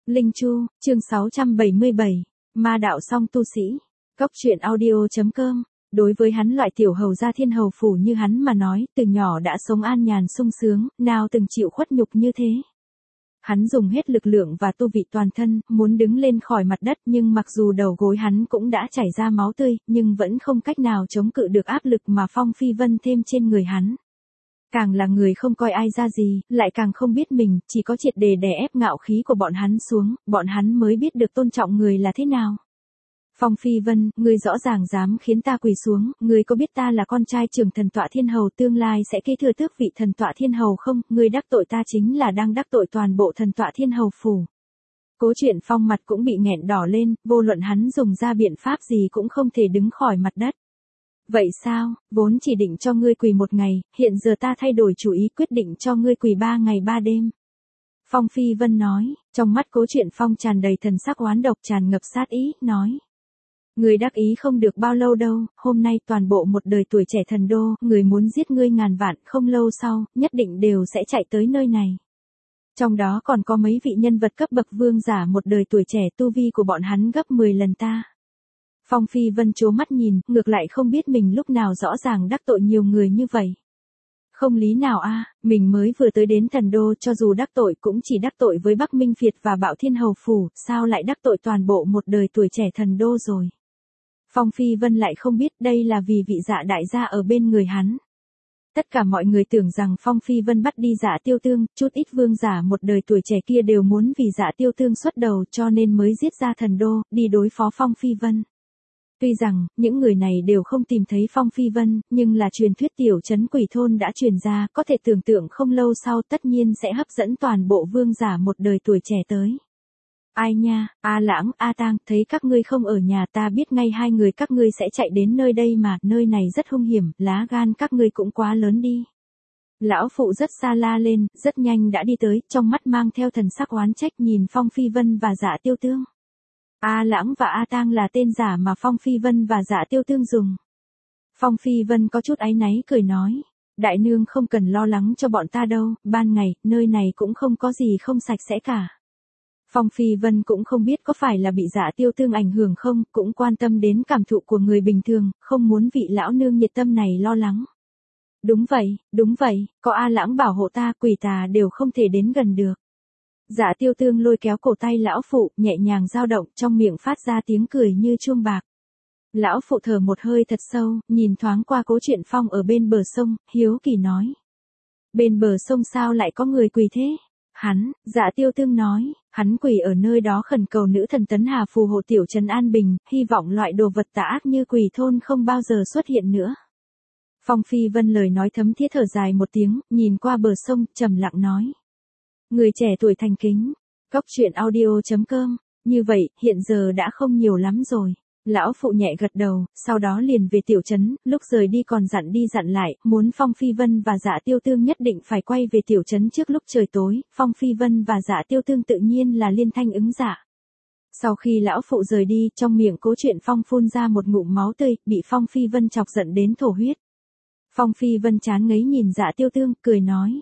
Linh Chu, chương 677, Ma đạo song tu sĩ. Cốc truyện audio.com. Đối với hắn loại tiểu hầu gia thiên hầu phủ như hắn mà nói, từ nhỏ đã sống an nhàn sung sướng, nào từng chịu khuất nhục như thế. Hắn dùng hết lực lượng và tu vị toàn thân, muốn đứng lên khỏi mặt đất, nhưng mặc dù đầu gối hắn cũng đã chảy ra máu tươi, nhưng vẫn không cách nào chống cự được áp lực mà Phong Phi Vân thêm trên người hắn. Càng là người không coi ai ra gì, lại càng không biết mình, chỉ có triệt để đè ép ngạo khí của bọn hắn xuống, bọn hắn mới biết được tôn trọng người là thế nào. Phong Phi Vân, ngươi rõ ràng dám khiến ta quỳ xuống, ngươi có biết ta là con trai trưởng thần tọa thiên hầu tương lai sẽ kế thừa tước vị thần tọa thiên hầu không? Ngươi đắc tội ta chính là đang đắc tội toàn bộ thần tọa thiên hầu phủ. Cố Chuyện Phong mặt cũng bị nghẹn đỏ lên, vô luận hắn dùng ra biện pháp gì cũng không thể đứng khỏi mặt đất. Vậy sao, vốn chỉ định cho ngươi quỳ một ngày, hiện giờ ta thay đổi chủ ý quyết định cho ngươi quỳ 3 ngày 3 đêm. Phong Phi Vân nói, trong mắt Cố Chuyện Phong tràn đầy thần sắc oán độc tràn ngập sát ý, nói. Ngươi đắc ý không được bao lâu đâu, hôm nay toàn bộ một đời tuổi trẻ thần đô, người muốn giết ngươi ngàn vạn, không lâu sau, nhất định đều sẽ chạy tới nơi này. Trong đó còn có mấy vị nhân vật cấp bậc vương giả một đời tuổi trẻ tu vi của bọn hắn gấp 10 lần ta. Phong Phi Vân trố mắt nhìn, ngược lại không biết mình lúc nào rõ ràng đắc tội nhiều người như vậy. Không lý nào a, mình mới vừa tới đến thần đô, cho dù đắc tội cũng chỉ đắc tội với Bắc Minh Việt và Bạo Thiên Hầu Phủ, sao lại đắc tội toàn bộ một đời tuổi trẻ thần đô rồi. Phong Phi Vân lại không biết đây là vì vị Dạ đại gia ở bên người hắn. Tất cả mọi người tưởng rằng Phong Phi Vân bắt đi Dạ Tiêu Tương, chút ít vương giả một đời tuổi trẻ kia đều muốn vì Dạ Tiêu Tương xuất đầu cho nên mới giết ra thần đô, đi đối phó Phong Phi Vân. Tuy rằng, những người này đều không tìm thấy Phong Phi Vân, nhưng là truyền thuyết tiểu trấn Quỷ Thôn đã truyền ra, có thể tưởng tượng không lâu sau tất nhiên sẽ hấp dẫn toàn bộ vương giả một đời tuổi trẻ tới. Ai nha, A Lãng, A Tang, thấy các ngươi không ở nhà ta biết ngay hai người các ngươi sẽ chạy đến nơi đây mà, nơi này rất hung hiểm, lá gan các ngươi cũng quá lớn đi. Lão phụ rất xa la lên, rất nhanh đã đi tới, trong mắt mang theo thần sắc oán trách nhìn Phong Phi Vân và Dạ Tiêu Tương. A Lãng và A Tang là tên giả mà Phong Phi Vân và Dạ Tiêu Tương dùng. Phong Phi Vân có chút áy náy cười nói, đại nương không cần lo lắng cho bọn ta đâu, ban ngày, nơi này cũng không có gì không sạch sẽ cả. Phong Phi Vân cũng không biết có phải là bị Dạ Tiêu Tương ảnh hưởng không, cũng quan tâm đến cảm thụ của người bình thường, không muốn vị lão nương nhiệt tâm này lo lắng. Đúng vậy, có A Lãng bảo hộ ta, quỷ tà đều không thể đến gần được. Dạ Tiêu Tương lôi kéo cổ tay lão phụ, nhẹ nhàng dao động, trong miệng phát ra tiếng cười như chuông bạc. Lão phụ thở một hơi thật sâu, nhìn thoáng qua Cố Chuyện Phong ở bên bờ sông, hiếu kỳ nói. Bên bờ sông sao lại có người quỳ thế? Dạ Tiêu Tương nói, hắn quỳ ở nơi đó khẩn cầu nữ thần Tấn Hà phù hộ tiểu trấn an bình, hy vọng loại đồ vật tà ác như Quỷ Thôn không bao giờ xuất hiện nữa. Phong Phi Vân lời nói thấm thiết thở dài một tiếng, nhìn qua bờ sông, trầm lặng nói. Người trẻ tuổi thành kính. Cốc truyện audio.com. Như vậy, hiện giờ đã không nhiều lắm rồi. Lão phụ nhẹ gật đầu, sau đó liền về tiểu trấn, lúc rời đi còn dặn đi dặn lại, muốn Phong Phi Vân và Dạ Tiêu Tương nhất định phải quay về tiểu trấn trước lúc trời tối, Phong Phi Vân và Dạ Tiêu Tương tự nhiên là liên thanh ứng dạ. Sau khi lão phụ rời đi, trong miệng Cố Chuyện Phong phun ra một ngụm máu tươi, bị Phong Phi Vân chọc giận đến thổ huyết. Phong Phi Vân chán ngấy nhìn Dạ Tiêu Tương, cười nói.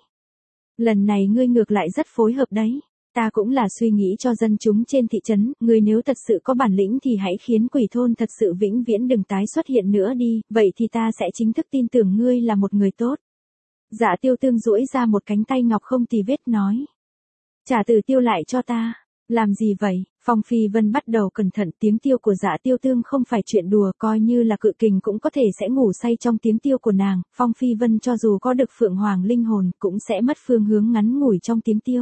Lần này ngươi ngược lại rất phối hợp đấy. Ta cũng là suy nghĩ cho dân chúng trên thị trấn, ngươi nếu thật sự có bản lĩnh thì hãy khiến Quỷ Thôn thật sự vĩnh viễn đừng tái xuất hiện nữa đi, vậy thì ta sẽ chính thức tin tưởng ngươi là một người tốt. Dạ Tiêu Tương duỗi ra một cánh tay ngọc không tì vết nói. Trả Tử Tiêu lại cho ta. Làm gì vậy? Phong Phi Vân bắt đầu cẩn thận, tiếng tiêu của Dạ Tiêu Tương không phải chuyện đùa, coi như là cự kình cũng có thể sẽ ngủ say trong tiếng tiêu của nàng, Phong Phi Vân cho dù có được Phượng Hoàng linh hồn cũng sẽ mất phương hướng ngắn ngủi trong tiếng tiêu.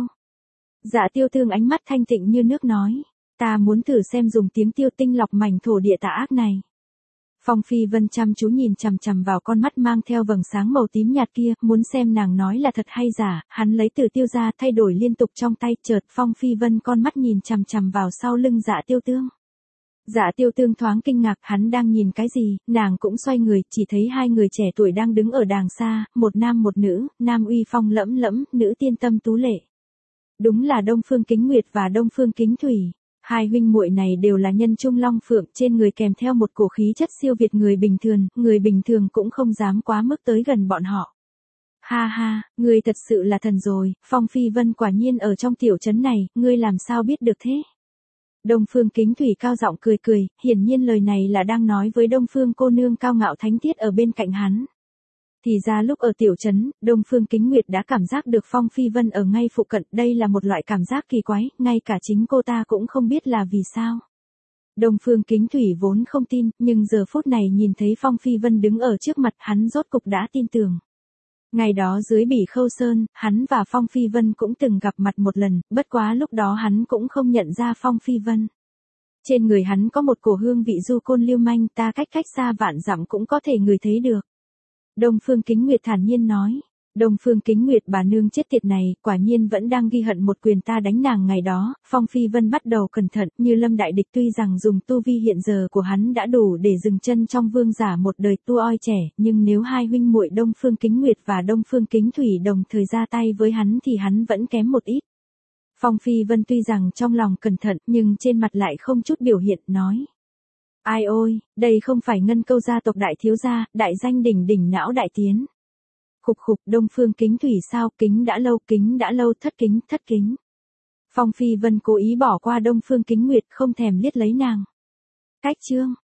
Dạ Tiêu Tương ánh mắt thanh tịnh như nước nói, ta muốn thử xem dùng tiếng tiêu tinh lọc mảnh thổ địa tà ác này. Phong Phi Vân chăm chú nhìn chằm chằm vào con mắt mang theo vầng sáng màu tím nhạt kia, muốn xem nàng nói là thật hay giả, hắn lấy Tử Tiêu ra thay đổi liên tục trong tay, chợt Phong Phi Vân con mắt nhìn chằm chằm vào sau lưng Dạ Tiêu Tương. Dạ Tiêu Tương thoáng kinh ngạc, hắn đang nhìn cái gì, nàng cũng xoay người, chỉ thấy hai người trẻ tuổi đang đứng ở đàng xa, một nam một nữ, nam uy phong lẫm lẫm, nữ tiên tâm tú lệ. Đúng là Đông Phương Kính Nguyệt và Đông Phương Kính Thủy. Hai huynh muội này đều là nhân trung long phượng, trên người kèm theo một cổ khí chất siêu việt người bình thường cũng không dám quá mức tới gần bọn họ. Ha ha, ngươi thật sự là thần rồi, Phong Phi Vân quả nhiên ở trong tiểu trấn này, ngươi làm sao biết được thế? Đông Phương Kính Thủy cao giọng cười cười, hiển nhiên lời này là đang nói với Đông Phương cô nương cao ngạo thánh tiết ở bên cạnh hắn. Thì ra lúc ở tiểu trấn, Đông Phương Kính Nguyệt đã cảm giác được Phong Phi Vân ở ngay phụ cận, đây là một loại cảm giác kỳ quái, ngay cả chính cô ta cũng không biết là vì sao. Đông Phương Kính Thủy vốn không tin, nhưng giờ phút này nhìn thấy Phong Phi Vân đứng ở trước mặt hắn rốt cục đã tin tưởng. Ngày đó dưới Bỉ Khâu Sơn, hắn và Phong Phi Vân cũng từng gặp mặt một lần, bất quá lúc đó hắn cũng không nhận ra Phong Phi Vân. Trên người hắn có một cổ hương vị du côn lưu manh, ta cách xa vạn dặm cũng có thể ngửi thấy được. Đông Phương Kính Nguyệt thản nhiên nói. Đông Phương Kính Nguyệt bà nương chết tiệt này, quả nhiên vẫn đang ghi hận một quyền ta đánh nàng ngày đó. Phong Phi Vân bắt đầu cẩn thận, như Lâm đại địch tuy rằng dùng tu vi hiện giờ của hắn đã đủ để dừng chân trong vương giả một đời tu oi trẻ, nhưng nếu hai huynh muội Đông Phương Kính Nguyệt và Đông Phương Kính Thủy đồng thời ra tay với hắn thì hắn vẫn kém một ít. Phong Phi Vân tuy rằng trong lòng cẩn thận nhưng trên mặt lại không chút biểu hiện, nói. Ai ôi, đây không phải Ngân Câu gia tộc đại thiếu gia, đại danh đỉnh đỉnh não đại tiến. Khục khục, Đông Phương Kính Thủy sao, kính đã lâu, thất kính. Phong Phi Vân cố ý bỏ qua Đông Phương Kính Nguyệt, không thèm liếc lấy nàng. Cách chương